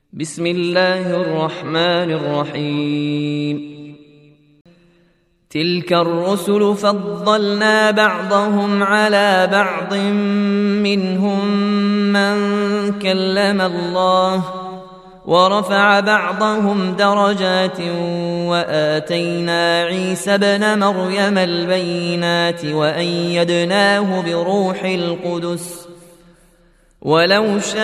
بسم الله الرحمن الرحيم. تلك الرسل فضلنا بعضهم على بعض منهم من كلم الله ورفع بعضهم درجات وآتينا عيسى ابن مريم البينات وأيدناه بروح القدس ولو شاء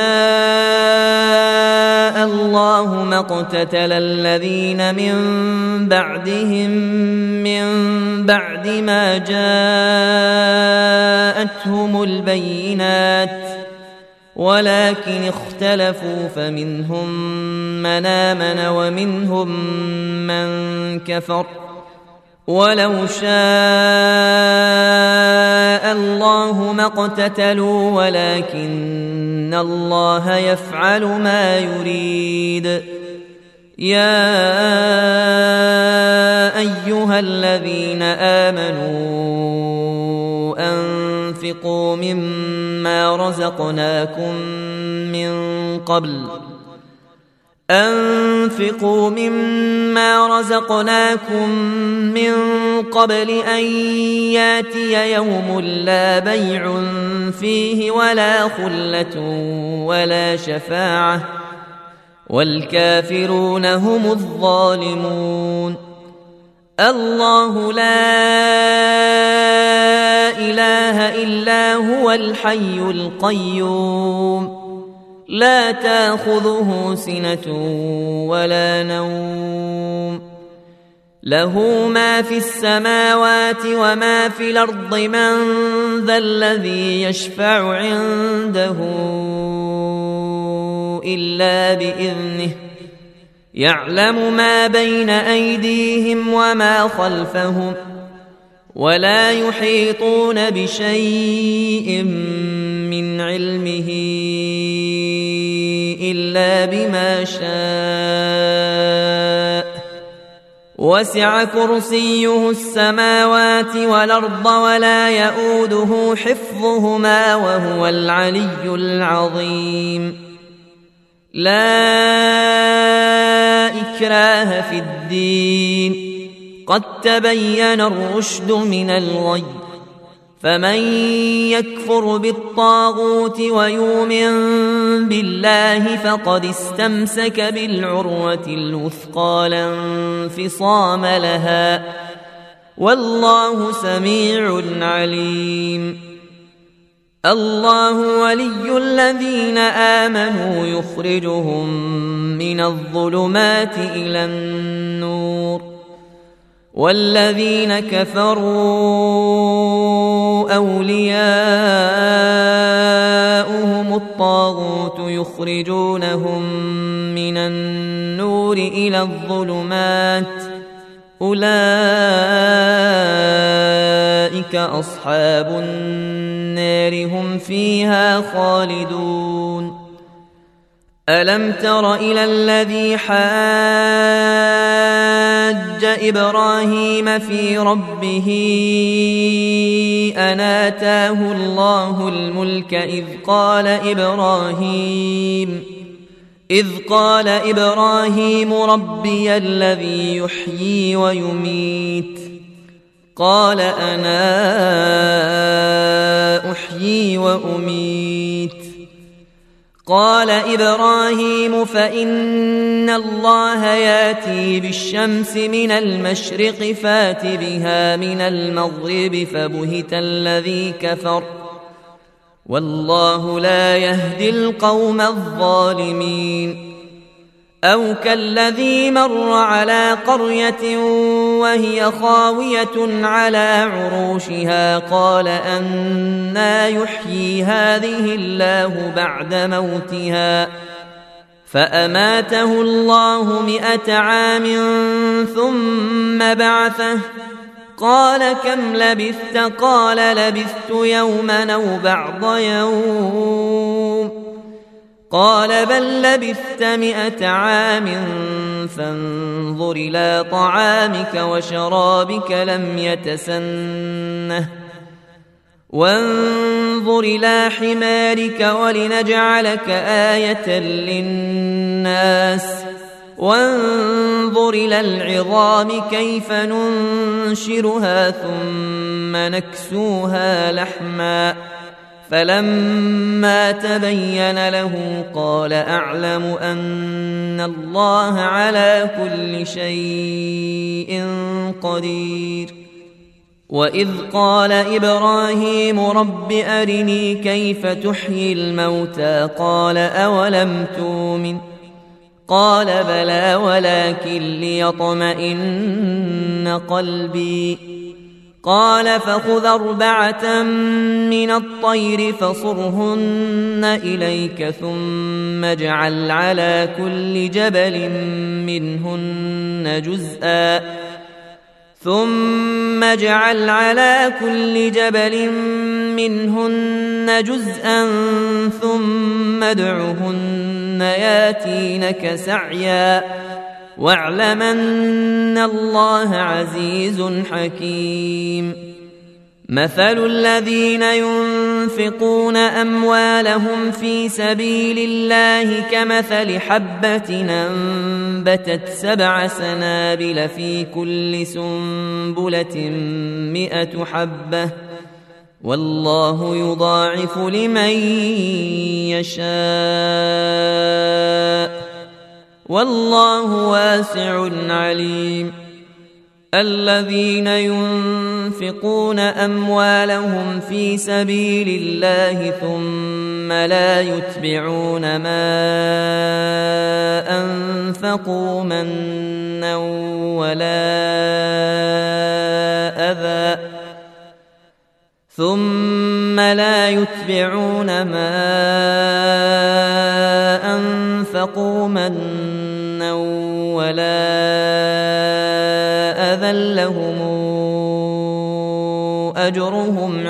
الله ما اقتتل الذين من بعدهم من بعد ما جاءتهم البينات ولكن اختلفوا فمنهم من آمن ومنهم من كفر ولو شاء الله ما اقتتلوا ولكن الله يفعل ما يريد. يا أيها الذين آمنوا أنفقوا مما رزقناكم من قبل أن ياتي يوم لا بيع فيه ولا خلة ولا شفاعة والكافرون هم الظالمون. الله لا إله إلا هو الحي القيوم لا تأخذه سنة ولا نوم له ما في السماوات وما في الأرض من ذا الذي يشفع عنده إلا بإذنه يعلم ما بين أيديهم وما خلفهم ولا يحيطون بشيء من علمه إلا بما شاء وسع كرسيه السماوات والأرض ولا يؤوده حفظهما وهو العلي العظيم. لا إكراه في الدين قد تبين الرشد من الغي فمن يكفر بالطاغوت ويؤمن بالله فقد استمسك بالعروة الوثقى لا انفصام لها والله سميع عليم. الله ولي الذين آمنوا يخرجهم من الظلمات إلى النور والذين كفروا أولياؤهم الطاغوت يخرجونهم من النور إلى الظلمات أولئك أصحاب النار هم فيها خالدون. ألم تر إلى الذي حاج إبراهيم في ربه أن آتاه الله الملك إذ قال إبراهيم ربي الذي يحيي ويميت قال أنا أحيي وأميت قال إبراهيم فإن الله ياتي بالشمس من المشرق فات بها من المغرب فبهت الذي كفر والله لا يهدي القوم الظالمين. أو كالذي مر على قرية وهي خاوية على عروشها قال أنى يحيي هذه الله بعد موتها فأماته الله 100 عام ثم بعثه قال كم لبثت قال لبثت يوما أو بعض يوم قال بل لبثت 100 عام فانظر إلى طعامك وشرابك لم يتسنه وانظر إلى حمارك ولنجعلك آية للناس وانظر إلى العظام كيف ننشرها ثم نكسوها لحما فلما تبين له قال أعلم أن الله على كل شيء قدير وإذ قال إبراهيم رب أرني كيف تحيي الموتى قال أولم تؤمن قال بلى ولكن ليطمئن قلبي قال فخذ 4 من الطير فصرهن إليك ثم اجعل على كل جبل منهن جزءا ثم ادعهن ياتينك سعيا واعلم أن الله عزيز حكيم مثل الذين ينفقون أموالهم في سبيل الله كمثل حبة أنبتت 7 سنابل في كل سنبلة 100 حبة والله يضاعف لمن يشاء والله واسع عليم الذين ينفقون أموالهم في سبيل الله ثم لا يتبعون ما أنفقوا منا ولا أذى لهم أجرهم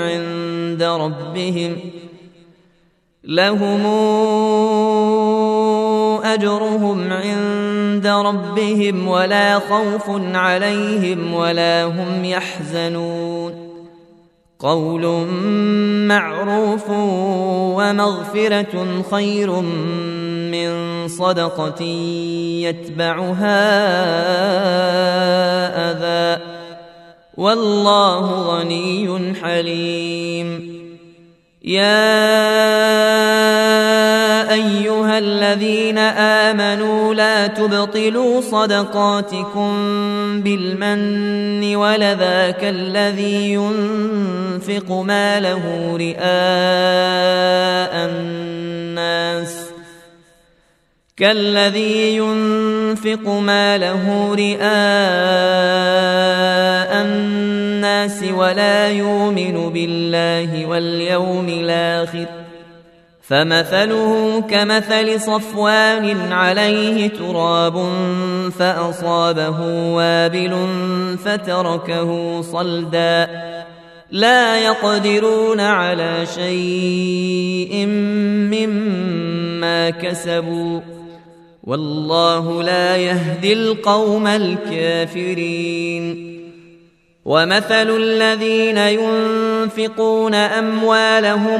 عند ربهم ولا خوف عليهم ولا هم يحزنون قول معروف ومغفرة خير من صدقة يتبعها أذى والله غني حليم يا أيها الذين آمنوا لا تبطلوا صدقاتكم بالمن والأذى كالذي ينفق ماله رئاء الناس ولا يؤمن بالله واليوم الآخر فمثله كمثل صفوان عليه تراب فأصابه وابل فتركه صلدا لا يقدرون على شيء مما كسبوا والله لا يهدي القوم الكافرين ومثل الذين ينفقون أموالهم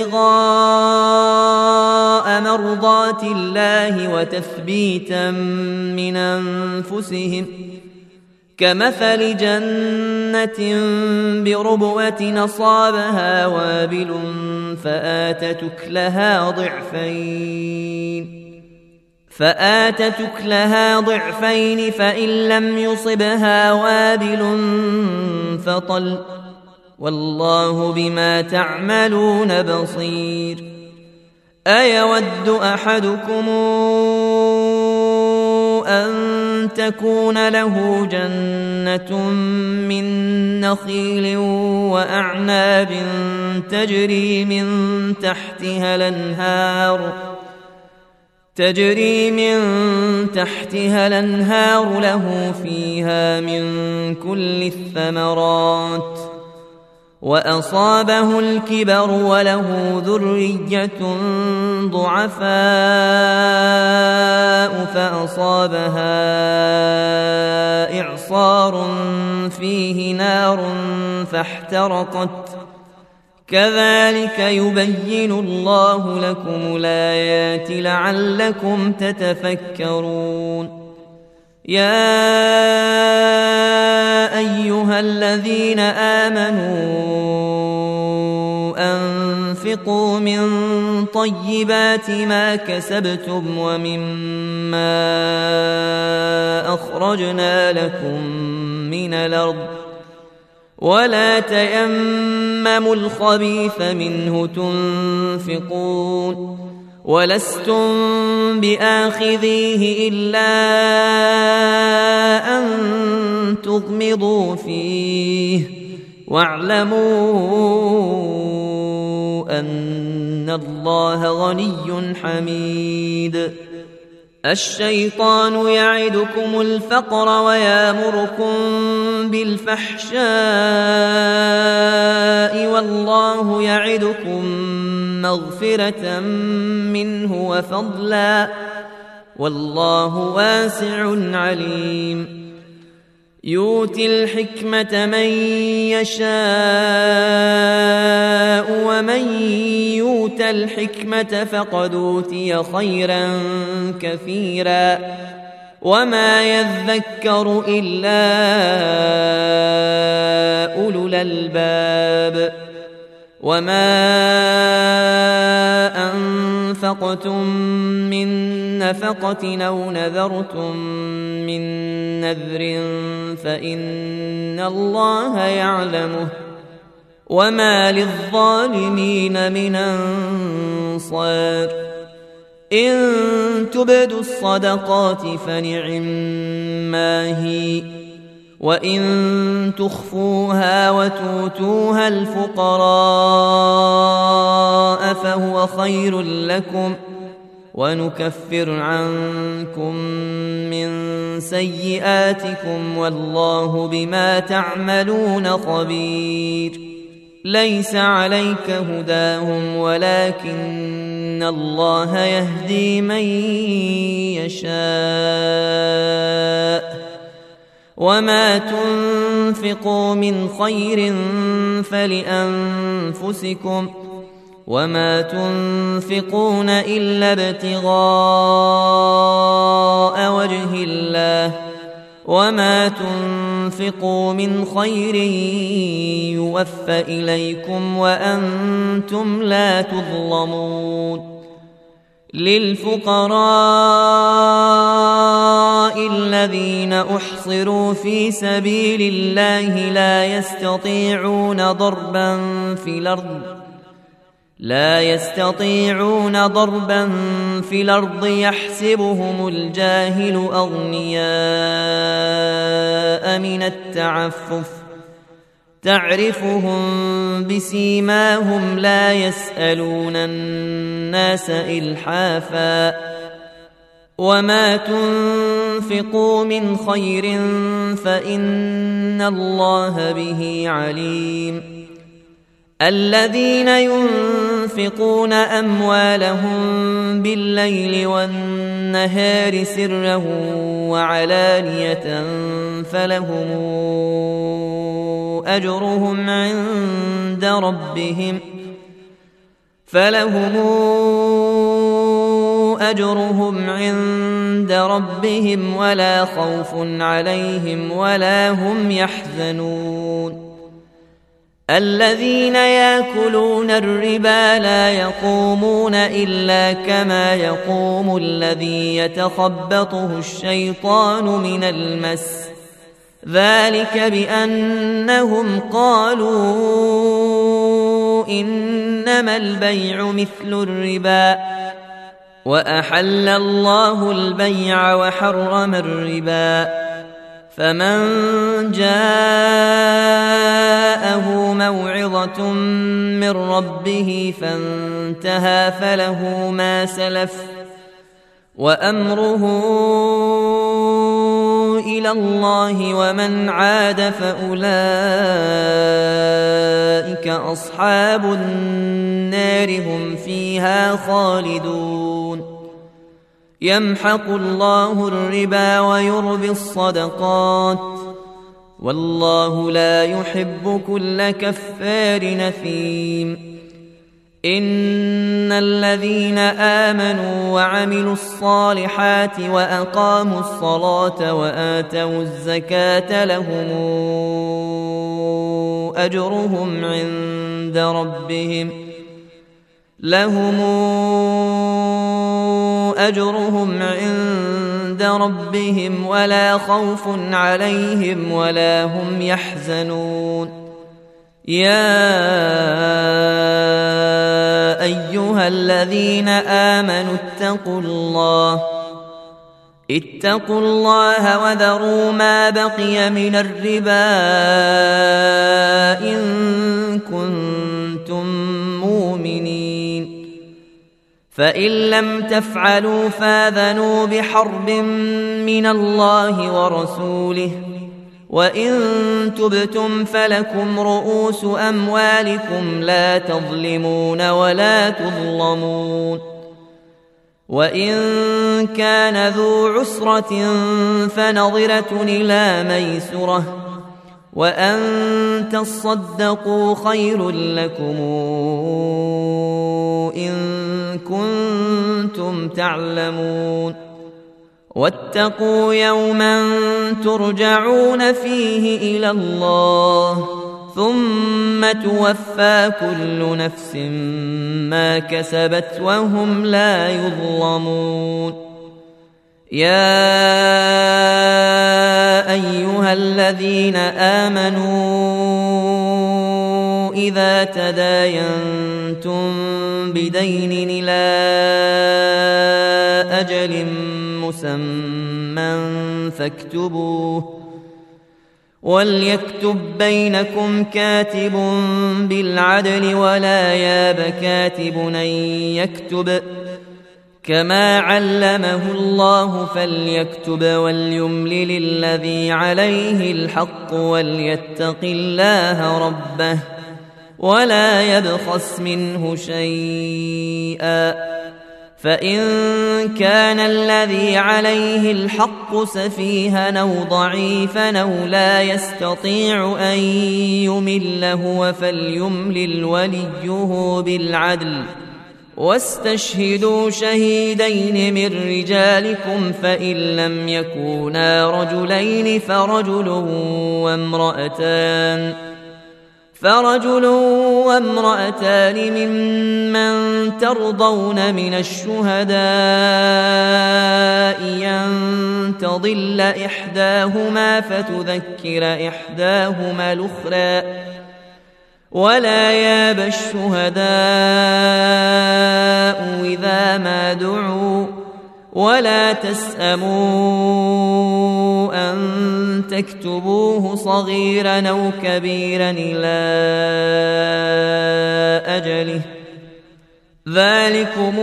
ابتغاء مرضات الله وتثبيتا من أنفسهم كمثل جنة بربوة أصابها وابل فآتت أكلها ضعفين فإن لم يصبها وابل فطل والله بما تعملون بصير أيود أحدكم أن تكون له جنة من نخيل وأعناب تجري من تحتها الأنهار له فيها من كل الثمرات وأصابه الكبر وله ذرية ضعفاء فأصابها إعصار فيه نار فاحترقت كذلك يبين الله لكم الآيات لعلكم تتفكرون. يا أيها الذين آمنوا أنفقوا من طيبات ما كسبتم ومما أخرجنا لكم من الأرض ولا تيمموا الخبيث منه تنفقون ولستم بآخذيه إلا أن تغمضوا فيه واعلموا أن الله غني حميد. الشيطان يعدكم الفقر ويامركم بالفحشاء والله يعدكم مغفرة منه وفضلا والله واسع عليم. يؤتي الحكمة من يشاء ومن يؤت الحكمة فقد أوتي خيرا كثيرا وما يذكر إلا أولو الألباب. وما أنفقتم من نفقة أو نذرتم من نذر فإن الله يعلمه وما للظالمين من أنصار. إن تبدوا الصدقات فنعما هي وإن تخفوها وتؤتوها الفقراء فهو خير لكم ونكفر عنكم من سيئاتكم والله بما تعملون خبير. ليس عليك هداهم ولكن الله يهدي من يشاء وما تنفقوا من خير فلأنفسكم وما تنفقون إلا ابتغاء وجه الله وما تنفقوا من خير يوفى إليكم وأنتم لا تظلمون. للفقراء الذين أحصروا في سبيل الله لا يستطيعون ضربا في الأرض يحسبهم الجاهل أغنياء من التعفف تعرفهم بسيماهم لا يسألون الناس إلحافا وما تنفقوا من خير فإن الله به عليم. الذين ينفقون أموالهم بالليل والنهار سرا وعلانية فلهم أجرهم عند ربهم ولا خوف عليهم ولا هم يحزنون. الذين يأكلون الربا لا يقومون إلا كما يقوم الذي يتخبطه الشيطان من المس ذلك بأنهم قالوا إنما البيع مثل الربا وأحل الله البيع وحرم الربا. فمن جاءه موعظة من ربه فانتهى فله ما سلف وأمره إلى الله ومن عاد فأولئك أصحاب النار هم فيها خالدون. يمحق الله الربا ويربي الصدقات والله لا يحب كل كفار نثيم. إن الذين آمنوا وعملوا الصالحات وأقاموا الصلاة وآتوا الزكاة لهم أجرهم عند ربهم ولا خوف عليهم ولا هم يحزنون. يا أيها الذين آمنوا اتقوا الله وذروا ما بقي من الربا إن كنتم مؤمنين، فإن لم تفعلوا فاذنوا بحرب من الله ورسوله، وإن تبتم فلكم رؤوس أموالكم لا تظلمون ولا تظلمون. وإن كان ذو عسرة فنظرة إلى ميسرة، وأن تصدقوا خير لكم إن كنتم تعلمون. واتقوا يوما ترجعون فيه إلى الله ثم توفى كل نفس ما كسبت وهم لا يظلمون. يا أيها الذين آمنوا إذا تداينتم بدين إلى أجل مسمى فاكتبوه، وليكتب بينكم كاتب بالعدل ولا ياب كاتب أن يكتب كما علمه الله فليكتب وليملل الذي عليه الحق وليتق الله ربه ولا يبخس منه شيئا، فإن كان الذي عليه الحق سفيها أو ضعيفا أو لا يستطيع أن يمل هو فليملل وليه بالعدل، واستشهدوا شهيدين من رجالكم فإن لم يكونا رجلين فرجل وامرأتان ممن ترضون من الشهداء أن تضل إحداهما فتذكر إحداهما الأخرى، ولا ياب الشهداء إذا ما دعوا، ولا تسأموا أن تكتبوه صغيرا أو كبيرا إلى أجله، ذلكم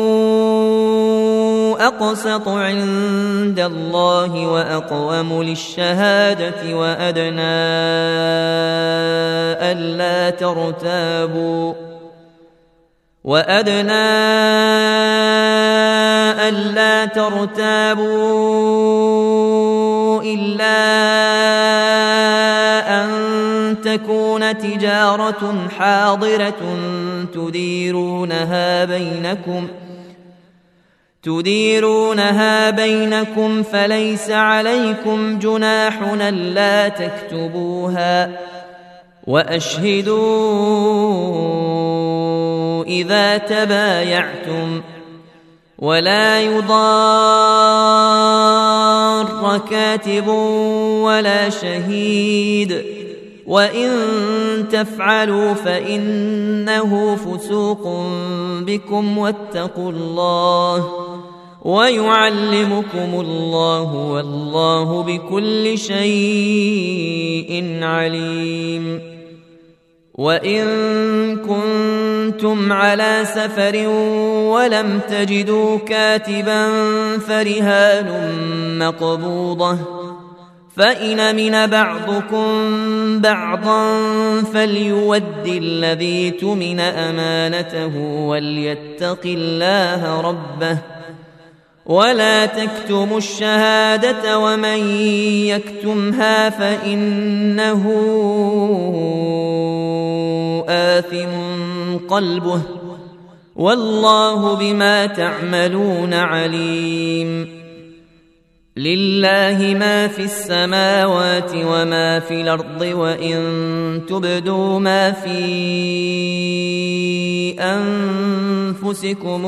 أقسط عند الله وأقوم للشهادة وأدنى ألا ترتابوا إلا أن تكون تجارة حاضرة تديرونها بينكم فليس عليكم جناح ألا تكتبوها، وأشهدوا إذا تبايعتم، ولا يضار كاتب ولا شهيد، وإن تفعلوا فإنه فسوق بكم واتقوا الله ويعلمكم الله والله بكل شيء عليم. وإن كنتم على سفر ولم تجدوا كاتبا فرهان مقبوضة، فإن أمن بعضكم بعضا فليؤد الذي اؤتمن أمانته وليتق الله ربه، ولا تكتموا الشهادة ومن يكتمها فإنه آثم قلبه والله بما تعملون عليم. لله ما في السماوات وما في الأرض وإن تبدوا ما في أنفسكم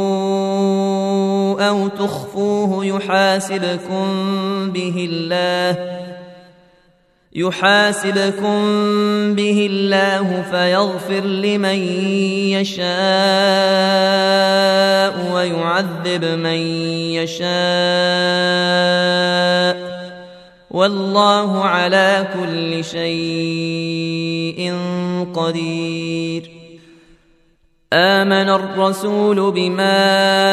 أو تخفوه يحاسبكم به الله فيغفر لمن يشاء ويعذب من يشاء والله على كل شيء قدير. آمن الرسول بما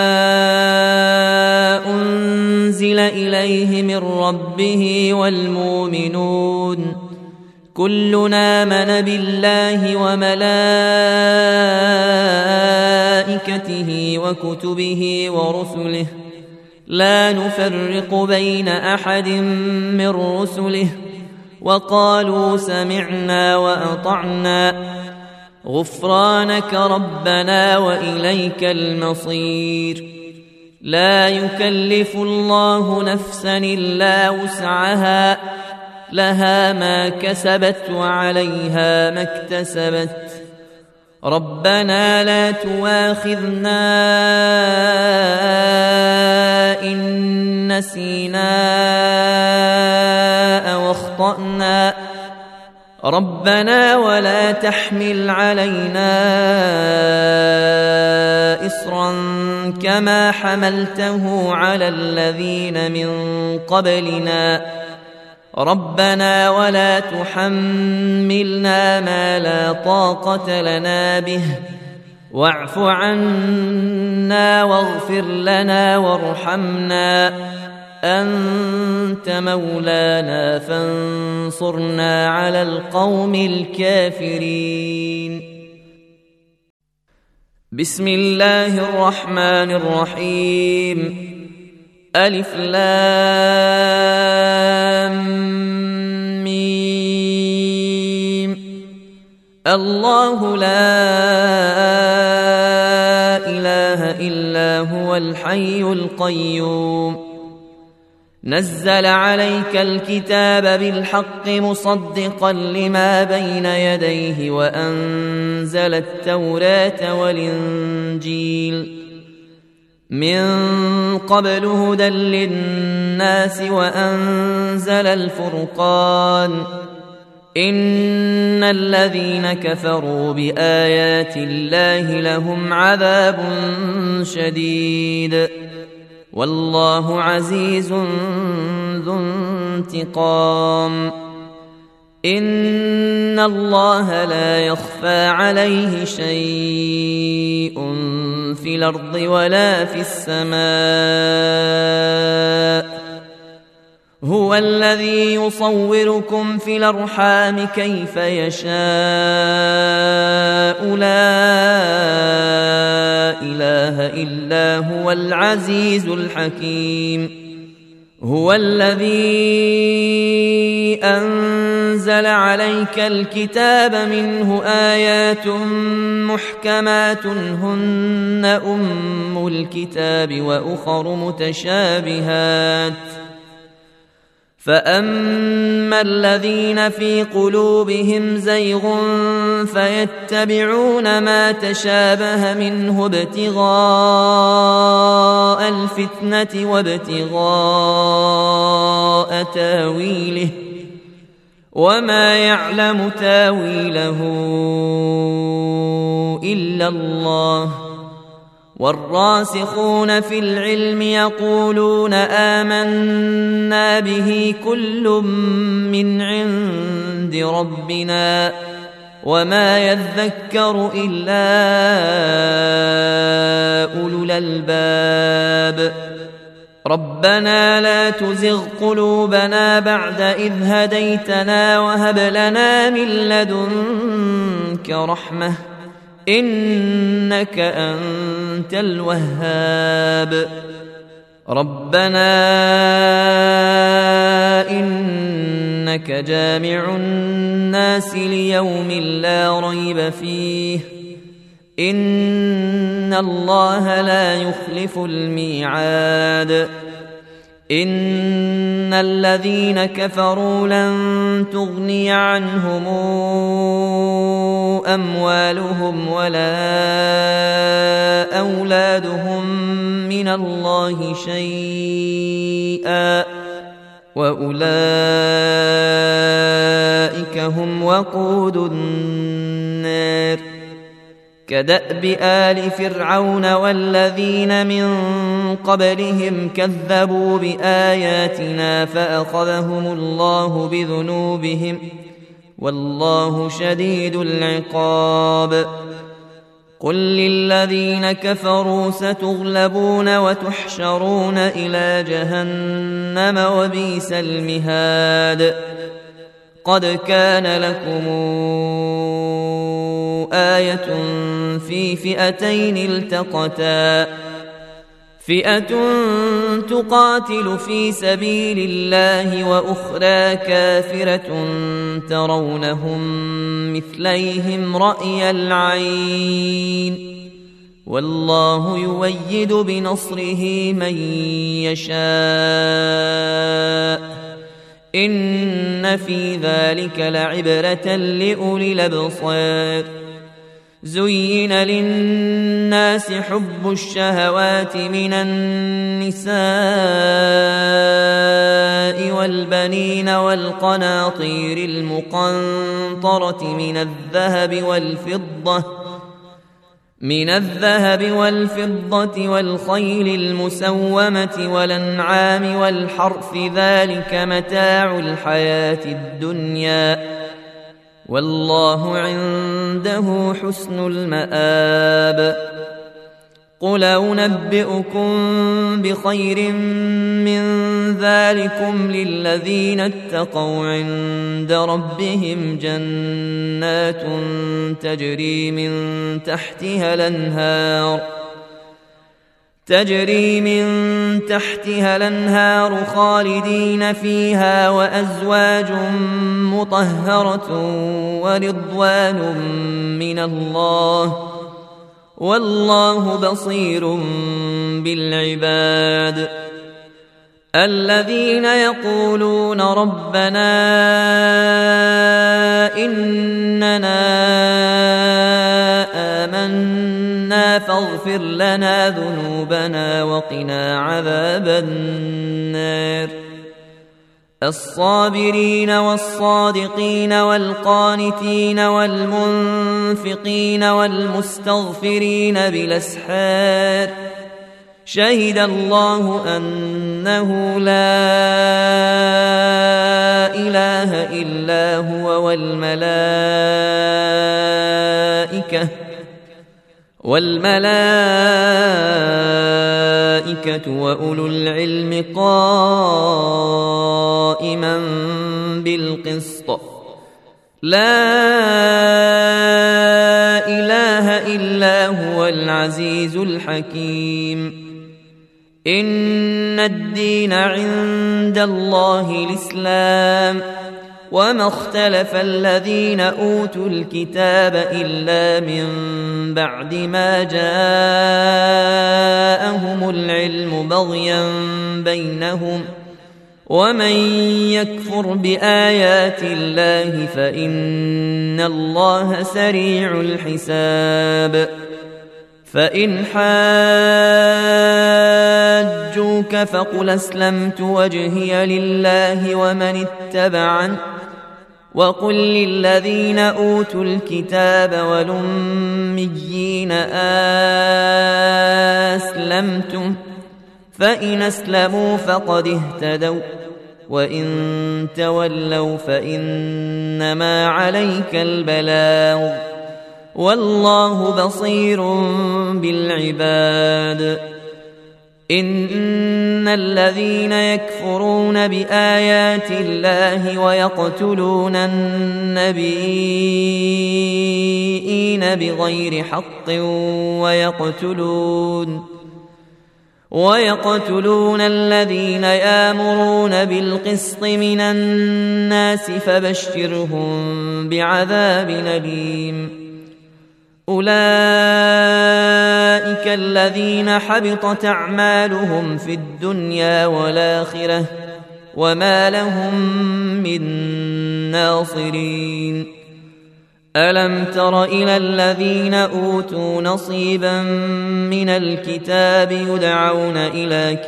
أنزل إليه من ربه والمؤمنون كلنا آمن بالله وملائكته وكتبه ورسله لا نفرق بين أحد من رسله وقالوا سمعنا وأطعنا غفرانك ربنا وإليك المصير. لا يكلف الله نفسا إلا وسعها لها ما كسبت وعليها ما اكتسبت ربنا لا تواخذنا إن نسينا أو أخطأنا ربنا ولا تحمل علينا إصرا كما حملته على الذين من قبلنا ربنا ولا تحملنا ما لا طاقة لنا به واعف عنا واغفر لنا وارحمنا أنت مولانا فانصرنا على القوم الكافرين. بسم الله الرحمن الرحيم. ألف لام ميم. الله لا إله إلا هو الحي القيوم نزل عليك الكتاب بالحق مصدقا لما بين يديه وأنزل التوراة والإنجيل من قبل هدى للناس وأنزل الفرقان إن الذين كفروا بآيات الله لهم عذاب شديد والله عزيز ذو انتقام. إن الله لا يخفى عليه شيء في الأرض ولا في السماء هو الذي يصوركم في الأرحام كيف يشاء لا إله إلا هو العزيز الحكيم. هو الذي أنزل عليك الكتاب منه آيات محكمات هن أم الكتاب وأخر متشابهات فأما الذين في قلوبهم زيغ فيتبعون ما تشابه منه ابتغاء الفتنة وابتغاء تاويله وما يعلم تاويله إلا الله والراسخون في العلم يقولون آمنا به كل من عند ربنا وما يذكر إلا أولو الألباب. ربنا لا تزغ قلوبنا بعد إذ هديتنا وهب لنا من لدنك رحمة إنك أنت الوهاب. ربنا إنك جامع الناس ليوم لا ريب فيه إن الله لا يخلف الميعاد إن الذين كفروا لن تغني عنهم أموالهم ولا أولادهم من الله شيئا وأولئك هم وقود النار كدأب آل فرعون والذين من قبلهم كذبوا بآياتنا فأخذهم الله بذنوبهم والله شديد العقاب قل للذين كفروا ستغلبون وتحشرون إلى جهنم وبئس المهاد قد كان لكم آية في فئتين التقتا فئة تقاتل في سبيل الله وأخرى كافرة ترونهم مثليهم رأي العين والله يؤيد بنصره من يشاء إن في ذلك لعبرة لأولي الأبصار زين للناس حب الشهوات من النساء والبنين والقناطير المقنطرة من الذهب والفضة والخيل المسومة والأنعام والحرث ذلك متاع الحياة الدنيا والله عنده حسن المآب قل أنبئكم بخير من ذلكم للذين اتقوا عند ربهم جنات تجري من تحتها الأنهار خالدين فيها وأزواج مطهرة ورضوان من الله والله بصير بالعباد الذين يقولون ربنا إننا آمنا فاغفر لنا ذنوبنا وقنا عذاب النار الصابرين والصادقين والقانتين والمنفقين والمستغفرين بالأسحار شهد الله أنه لا إله إلا هو والملائكة وأولو العلم قائما بالقسط لا إله إلا هو العزيز الحكيم إن الدين عند الله الإسلام وما اختلف الذين أوتوا الكتاب إلا من بعد ما جاءهم العلم بغيا بينهم ومن يكفر بآيات الله فإن الله سريع الحساب فإن حاجوك فقل أسلمت وجهي لله ومن اتبعني وقل للذين أوتوا الكتاب والأميين أسلمتم فإن أسلموا فقد اهتدوا وإن تولوا فإنما عليك البلاغ والله بصير بالعباد إن الذين يكفرون بآيات الله ويقتلون النبيين بغير حق ويقتلون الذين يأمرون بالقسط من الناس فبشرهم بعذاب أليم. أولئك الذين حبطت أعمالهم في الدنيا والآخرة وما لهم من ناصرين. ألم تر إلى الذين أوتوا نصيبا من الكتاب يدعون إلى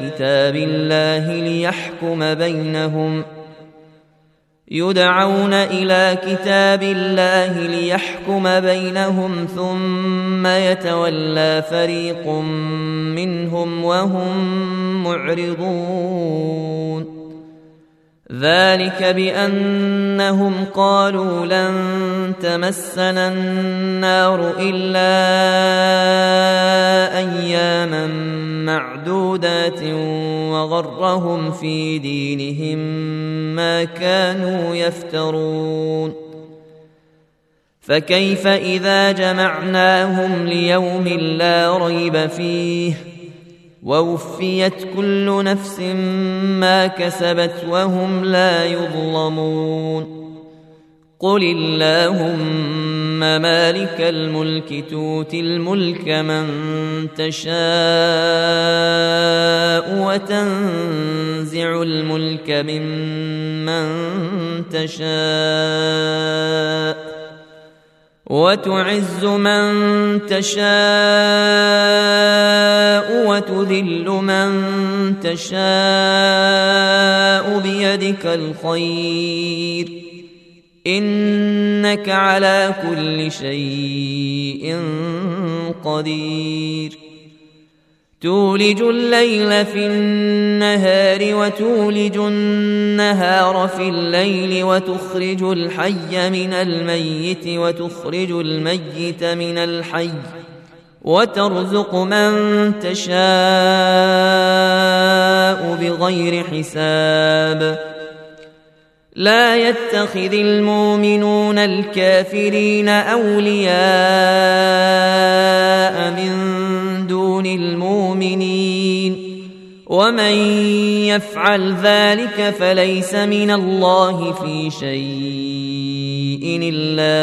كتاب الله ليحكم بينهم ثم يتولى فريق منهم وهم معرضون. ذلك بأنهم قالوا لن تمسنا النار إلا أياما معدودات وغرهم في دينهم ما كانوا يفترون. فكيف إذا جمعناهم ليوم لا ريب فيه ووفيت كل نفس ما كسبت وهم لا يظلمون. قل اللهم مالك الملك تؤتي الملك من تشاء وتنزع الملك ممن تشاء وتعز من تشاء وتذل من تشاء بيدك الخير إنك على كل شيء قدير. تولج الليل في النهار وتولج النهار في الليل وتخرج الحي من الميت وتخرج الميت من الحي وترزق من تشاء بغير حساب. لا يتخذ المؤمنون الكافرين أولياء من دون المؤمنين ومن يفعل ذلك فليس من الله في شيء إلا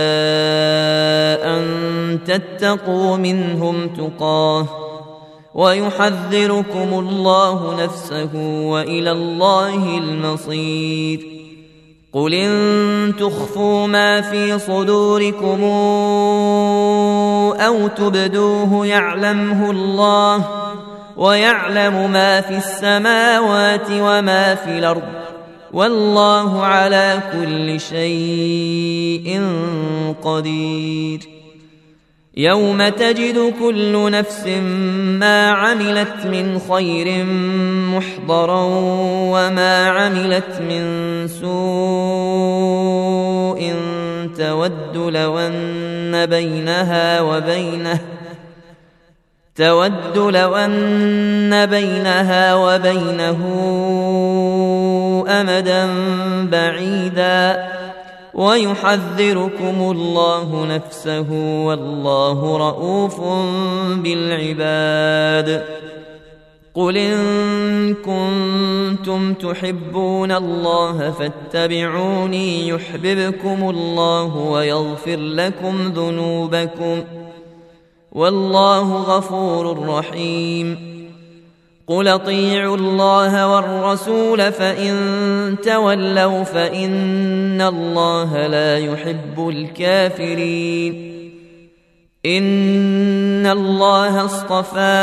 أن تتقوا منهم تقاه ويحذركم الله نفسه وإلى الله المصير. قل إن تخفوا ما في صدوركم أو تبدوه يعلمه الله ويعلم ما في السماوات وما في الأرض والله على كل شيء قدير. يوم تجد كل نفس ما عملت من خير محضرا وما عملت من سوء تود لو أن بينها وبينه أمدا بعيدا ويحذركم الله نفسه والله رؤوف بالعباد. قل إن كنتم تحبون الله فاتبعوني يحببكم الله ويغفر لكم ذنوبكم والله غفور رحيم. قل اطيعوا الله والرسول فإن تولوا فإن الله لا يحب الكافرين. إن الله اصطفى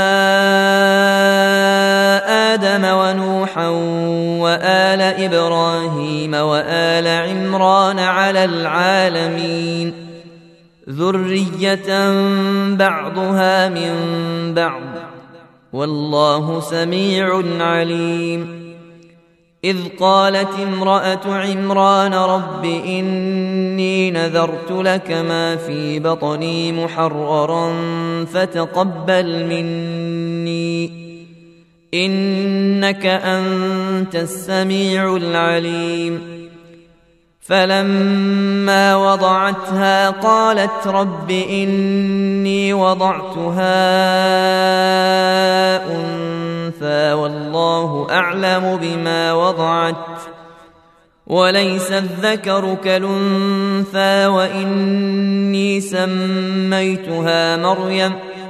آدم ونوحا وآل إبراهيم وآل عمران على العالمين ذرية بعضها من بعض والله سميع عليم. إذ قالت امرأة عمران رب إني نذرت لك ما في بطني محررا فتقبل مني إنك أنت السميع العليم. فلما وضعتها قالت رب إني وضعتها أنثى والله أعلم بما وضعت وليس الذكر كالأنثى وإني سميتها مريم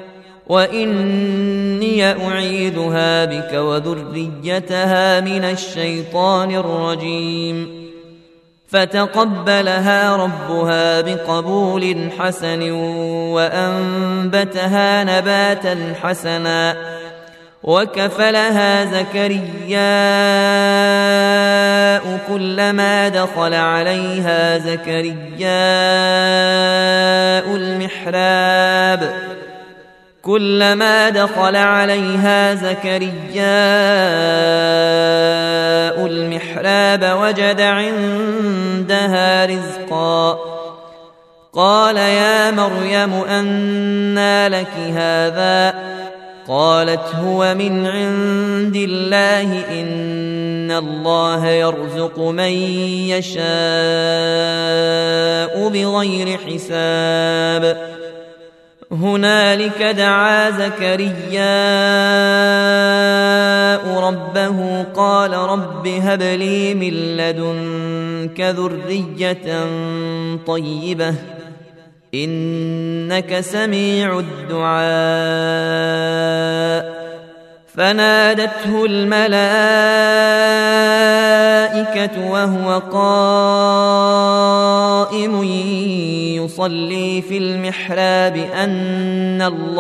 وإني أعيذها بك وذريتها من الشيطان الرجيم فتقبلها ربها بقبول حسن وأنبتها نباتا حسنا وكفلها زكرياء كلما دخل عليها زكرياء المحراب وجد عندها رزقا قال يا مريم أنى لك هذا قالت هو من عند الله إن الله يرزق من يشاء بغير حساب هنالك دعا زكرياء ربه قال رب هب لي من لدنك ذرية طيبة إنك سميع الدعاء فنادته الملائكة وهو قائم يصلي في المحراب أن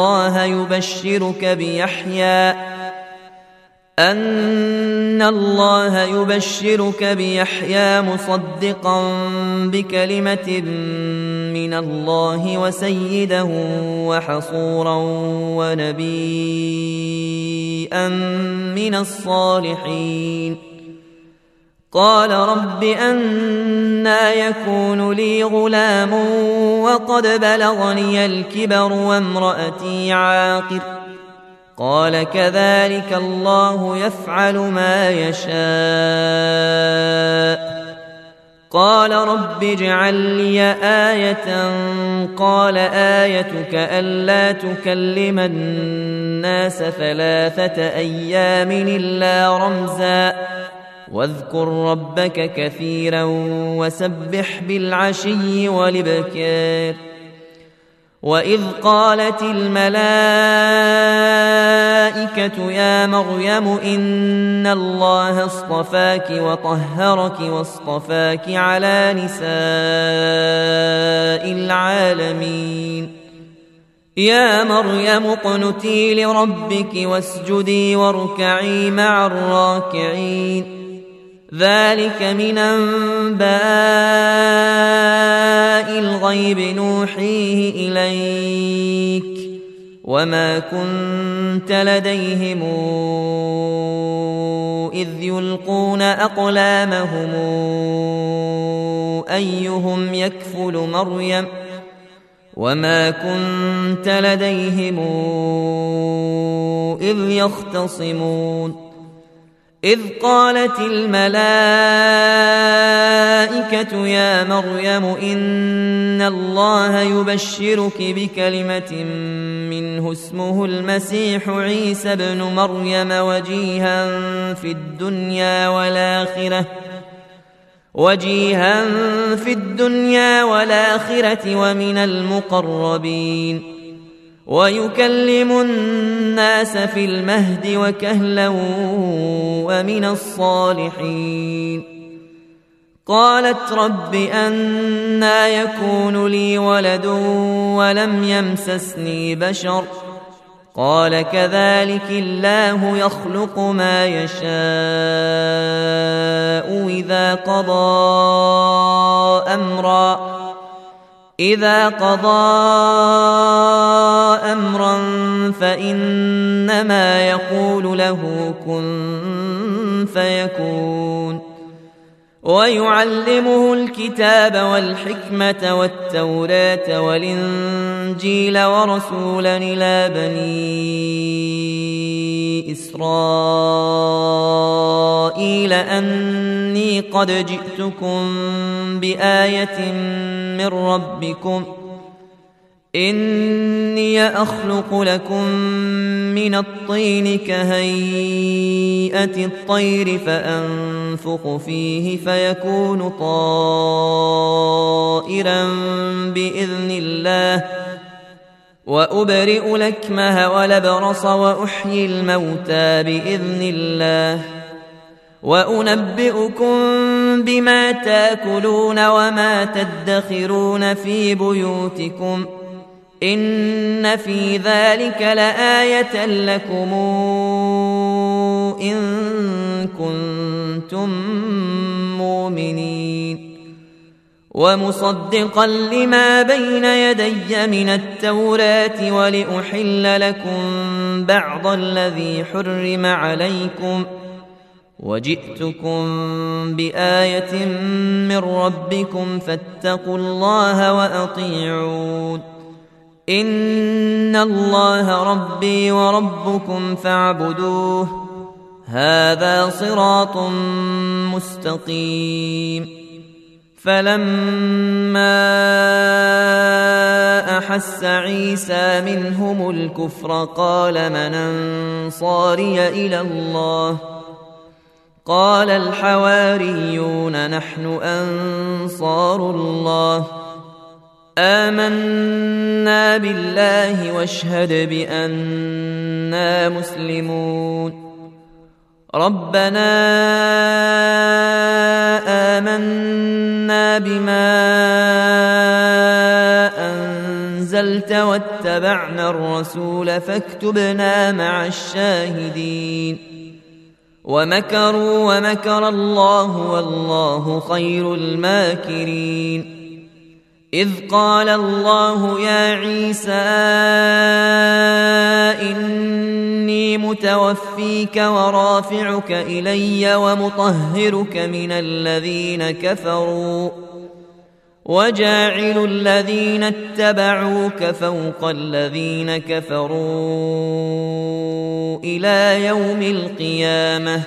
الله يبشرك بيحيى مصدقا بكلمة من الله وسيدا وحصورا ونبيا من الصالحين قال رب أنى يكون لي غلام وقد بلغني الكبر وامرأتي عاقر قال كذلك الله يفعل ما يشاء قال رب اجعل لي آية قال آيتك ألا تكلم الناس 3 أيام إلا رمزا واذكر ربك كثيرا وسبح بالعشي والإبكار وإذ قالت الملائكة يا مريم إن الله اصطفاك وطهرك واصطفاك على نساء العالمين يا مريم اقنتي لربك واسجدي واركعي مع الراكعين ذلك من أنباء الغيب نوحيه إليك وما كنت لديهم إذ يلقون أقلامهم أيهم يكفل مريم وما كنت لديهم إذ يختصمون إذ قالت الملائكة يا مريم إن الله يبشرك بكلمة منه اسمه المسيح عيسى بن مريم وجيها في الدنيا والآخرة ومن المقربين ويكلم الناس في المهد وكهلا ومن الصالحين قالت رب أنى يكون لي ولد ولم يمسسني بشر قال كذلك الله يخلق ما يشاء إذا قضى أمرا فإنما يقول له كن فيكون ويعلمه الكتاب والحكمة والتوراة والإنجيل ورسولا إلى بني إسرائيل أني قد جئتكم بآية من ربكم إني أخلق لكم من الطين كهيئة الطير فأنفخ فيه فيكون طائرا بإذن الله وأبرئ الأكمه والأبرص وأحيي الموتى بإذن الله وأنبئكم بما تأكلون وما تدخرون في بيوتكم إن في ذلك لآية لكم إن كنتم مؤمنين ومصدقا لما بين يدي من التوراة ولأحل لكم بعض الذي حرم عليكم وجئتكم بآية من ربكم فاتقوا الله وأطيعون إن الله ربي وربكم فاعبدوه هذا صراط مستقيم فلما أحس عيسى منهم الكفر قال من أنصاري إلى الله قال الحواريون نحن أنصار الله آمنا بالله واشهد بأننا مسلمون ربنا آمنا بما أنزلت واتبعنا الرسول فاكتبنا مع الشاهدين ومكروا ومكر الله والله خير الماكرين إذ قال الله يا عيسى إني متوفيك ورافعك إلي ومطهرك من الذين كفروا وجاعل الذين اتبعوك فوق الذين كفروا إلى يوم القيامة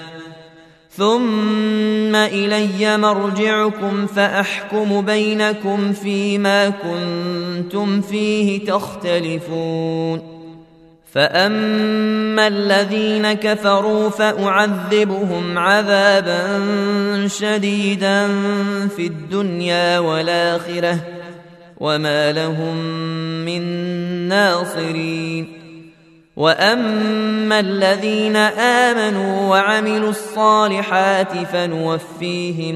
ثم إلي مرجعكم فأحكم بينكم فيما كنتم فيه تختلفون فأما الذين كفروا فأعذبهم عذابا شديدا في الدنيا والآخرة وما لهم من ناصرين وأما الذين آمنوا وعملوا الصالحات فنوفيهم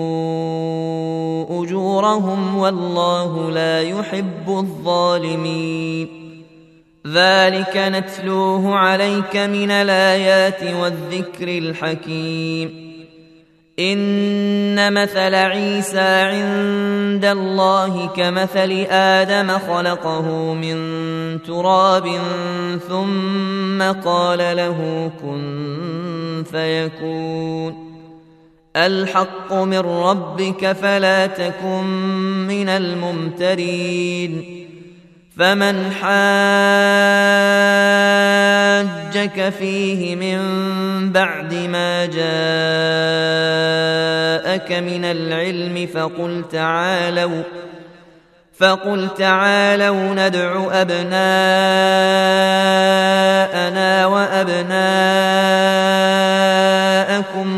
أجورهم والله لا يحب الظالمين ذلك نتلوه عليك من الآيات والذكر الحكيم إن مثل عيسى عند الله كمثل آدم خلقه من تراب ثم قال له كن فيكون الحق من ربك فلا تكن من الممترين فمن حاجك فيه من بعد ما جاءك من العلم فقل تعالوا ندع أبناءنا وأبناءكم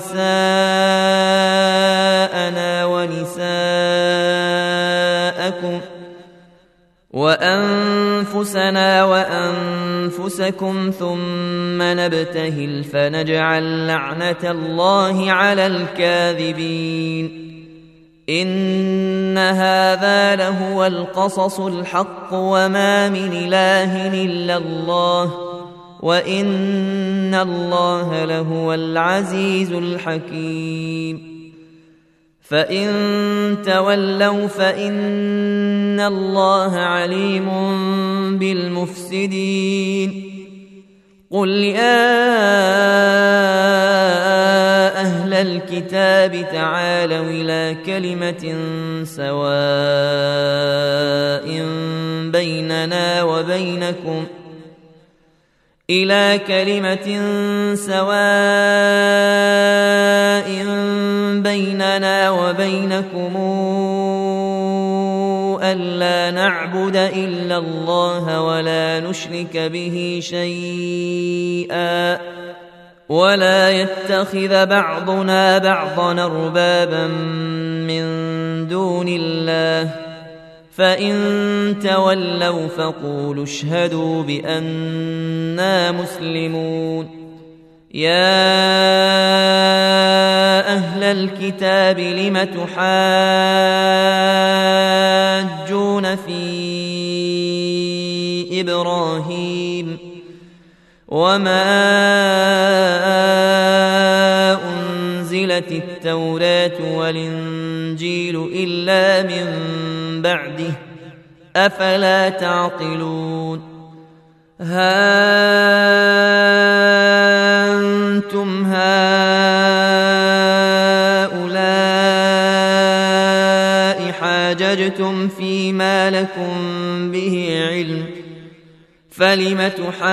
ونساءنا ونساءكم وأنفسنا وأنفسكم ثم نبتهل فنجعل لعنة الله على الكاذبين إن هذا لهو القصص الحق وما من إله إلا الله وإن الله لهو العزيز الحكيم فإن تولوا فإن الله عليم بالمفسدين قل يا أهل الكتاب تعالوا إلى كلمة سواء بيننا وبينكم ألا نعبد إلا الله ولا نشرك به شيئا ولا يتخذ بعضنا بعضا أربابا من دون الله فإن تولوا فقولوا اشهدوا بأننا مسلمون يا أهل الكتاب لم تحاجون في إبراهيم وما أنزلت التوراة والإنجيل إلا من بعده أفلا تعقلون ها أنتم هؤلاء حاججتم فيما لكم به علم فلم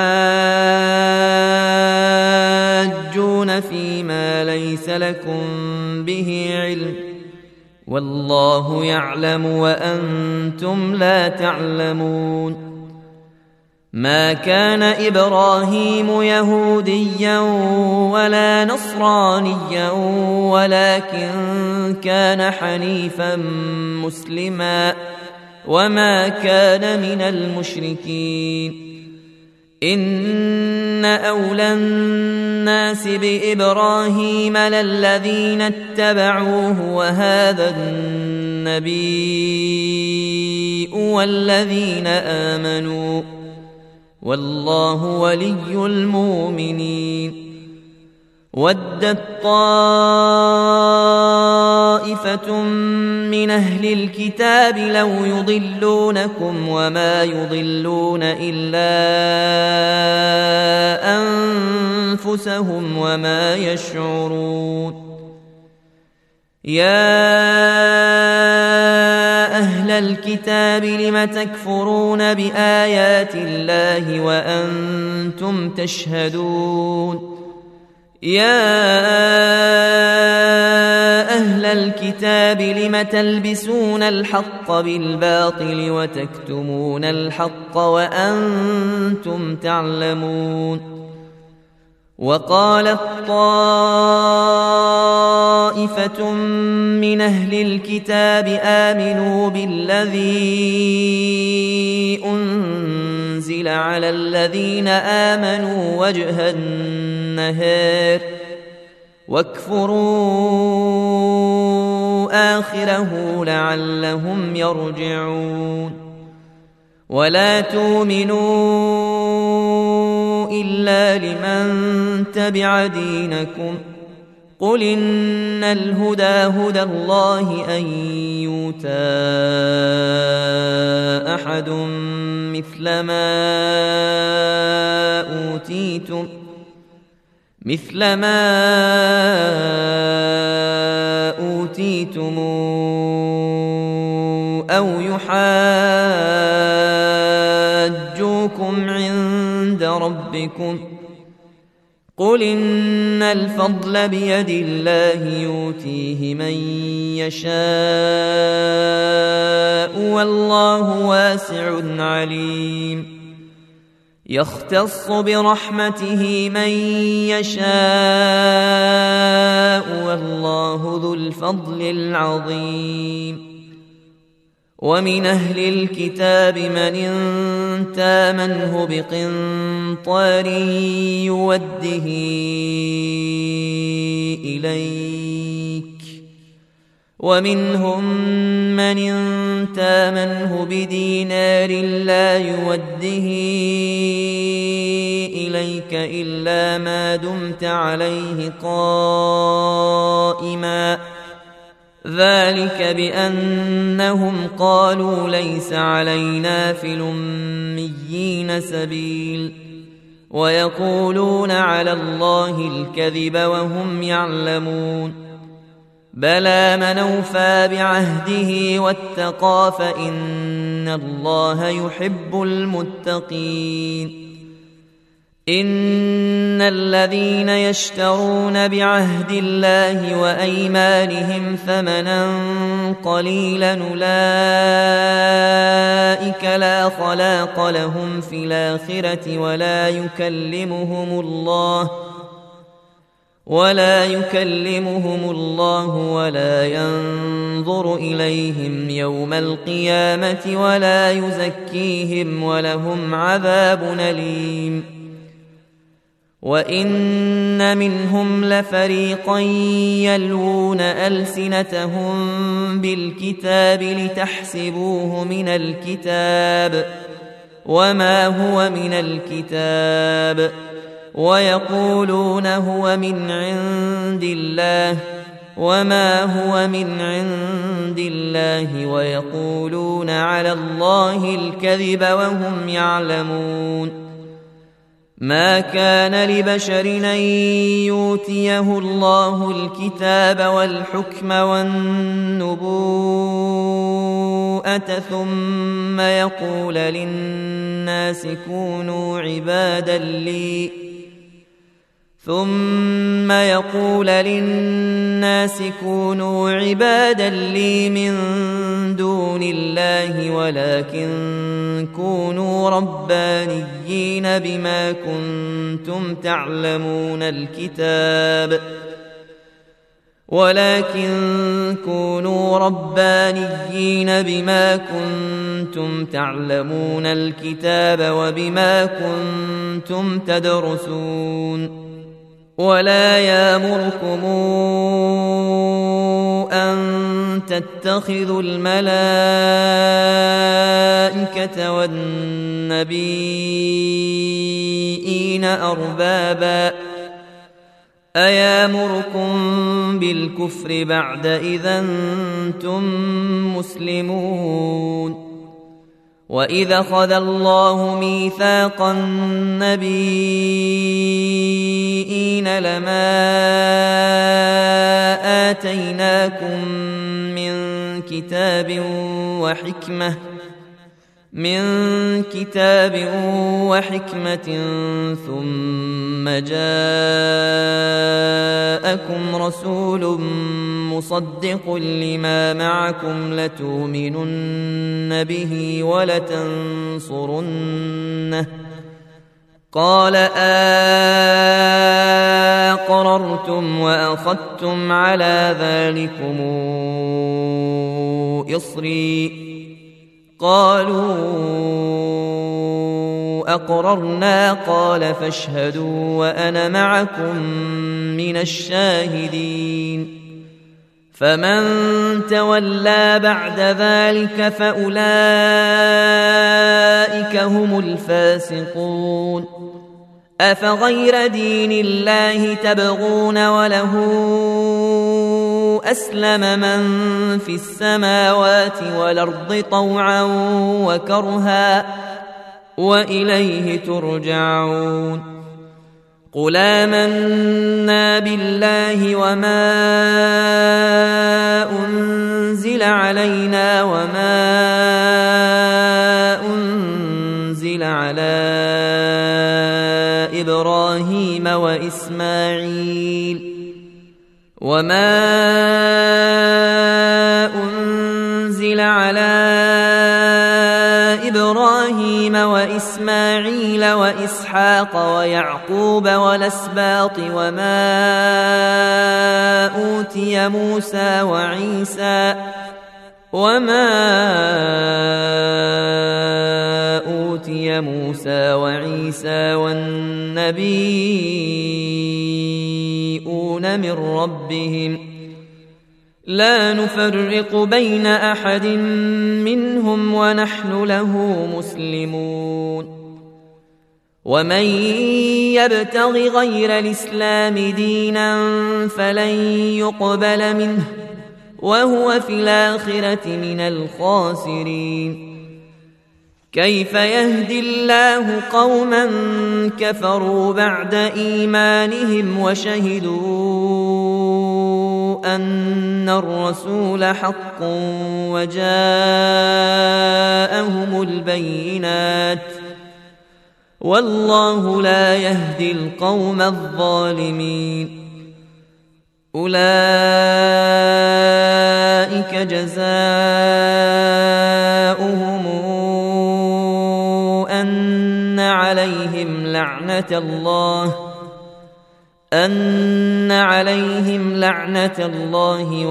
تحاجون فيما ليس لكم به علم والله يعلم وأنتم لا تعلمون ما كان إبراهيم يهوديا ولا نصرانيا ولكن كان حنيفا مسلما وما كان من المشركين إن أولى الناس بإبراهيم للذين اتبعوه وهذا النبي والذين آمنوا والله ولي المؤمنين ودت طائفة من أهل الكتاب لو يضلونكم وما يضلون إلا أنفسهم وما يشعرون يا أهل الكتاب لم تكفرون بآيات الله وأنتم تشهدون يا أهل الكتاب لم تلبسون الحق بالباطل وتكتمون الحق وأنتم تعلمون وقالت طائفة من أهل الكتاب آمنوا بالذي أنزل على الذين آمنوا وجه النهار واكفروا آخره لعلهم يرجعون ولا تؤمنوا إلا لمن تبع دينكم قل إن الهدى هدى الله أن يؤتى أحد مثل ما أوتيتم أو يحاجوكم عند ربكم قل إن الفضل بيد الله يؤتيه من يشاء والله واسع عليم يختص برحمته من يشاء والله ذو الفضل العظيم ومن أهل الكتاب من إن تامنه بقنطار يوده إليك ومنهم من إن تامنه بدينار لا يوده إليك إلا ما دمت عليه قائما ذلك بأنهم قالوا ليس علينا في الأميين سبيل ويقولون على الله الكذب وهم يعلمون بلى من أوفى بعهده واتقى فإن الله يحب المتقين إن الذين يشترون بعهد الله وأيمانهم ثمنا قليلا أولئك لا خلاق لهم في الآخرة ولا يكلمهم الله ولا ينظر إليهم يوم القيامة ولا يزكيهم ولهم عذاب أليم. وإن منهم لفريقا يلوون ألسنتهم بالكتاب لتحسبوه من الكتاب وما هو من الكتاب ويقولون هو من عند الله وما هو من عند الله ويقولون على الله الكذب وهم يعلمون. ما كان لبشر أن يؤتيه الله الكتاب والحكم والنبوءة ثم يقول للناس كونوا عبادا لي من دون الله ولكن كونوا ربانيين بما كنتم تعلمون الكتاب وبما كنتم تدرسون. ولا يأمركم أن تتخذوا الملائكة والنبيين أربابا أيامركم بالكفر بعد إذا أنتم مسلمون. وإذا أخذ الله ميثاق النبيين لما آتيناكم من كتاب وحكمة ثم جاءكم رسول مصدق لما معكم لتؤمنن به ولتنصرنه قال أقررتم وأخذتم على ذلكم إصري قالوا أقررنا قال فاشهدوا وأنا معكم من الشاهدين. فمن تولى بعد ذلك فأولئك هم الفاسقون. أفغير دين الله تبغون وله أسلم من في السماوات والأرض طوعا وكرها وإليه ترجعون. قل آمنا بالله وما أنزل علينا وما أنزل على إبراهيم وإسماعيل وإسحاق ويعقوب والأسباط وما أوتي موسى وعيسى والنبيون من ربهم لا نفرق بين أحد منهم ونحن له مسلمون. ومن يبتغ غير الإسلام دينا فلن يقبل منه وهو في الآخرة من الخاسرين. كيف يهدي الله قوما كفروا بعد إيمانهم وشهدوا أن الرسول حق والله لا يهدي القوم الظالمين. أولئك جزاؤهم أن عليهم لعنة الله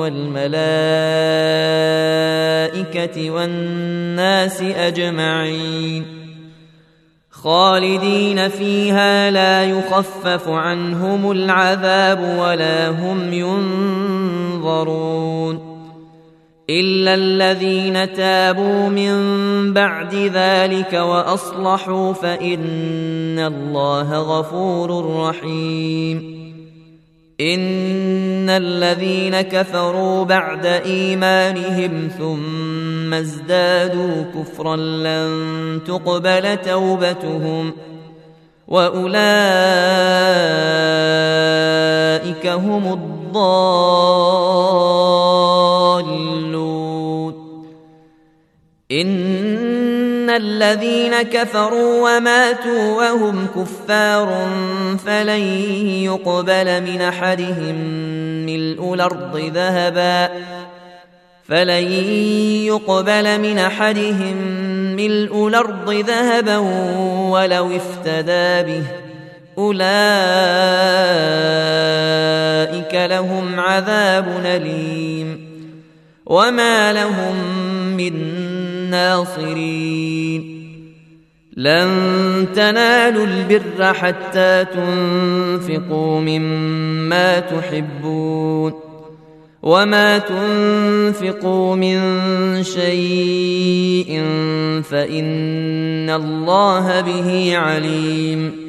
والملائكة والناس أجمعين خالدين فيها لا يخفف عنهم العذاب ولا هم ينظرون إلا الذين تابوا من بعد ذلك وأصلحوا فإن الله غفور رحيم. إن الذين كفروا بعد إيمانهم ثم ازدادوا كفرا لن تقبل توبتهم وأولئك هم الضالون. إن الذين كفروا وماتوا وهم كفار فلن يقبل من أحدهم ملء الأرض ذهبا ولو افتدى به أولئك لهم عذاب أليم وما لهم من ناصرين. لن تنالوا البر حتى تنفقوا مما تحبون وما تنفقوا من شيء فإن الله به عليم.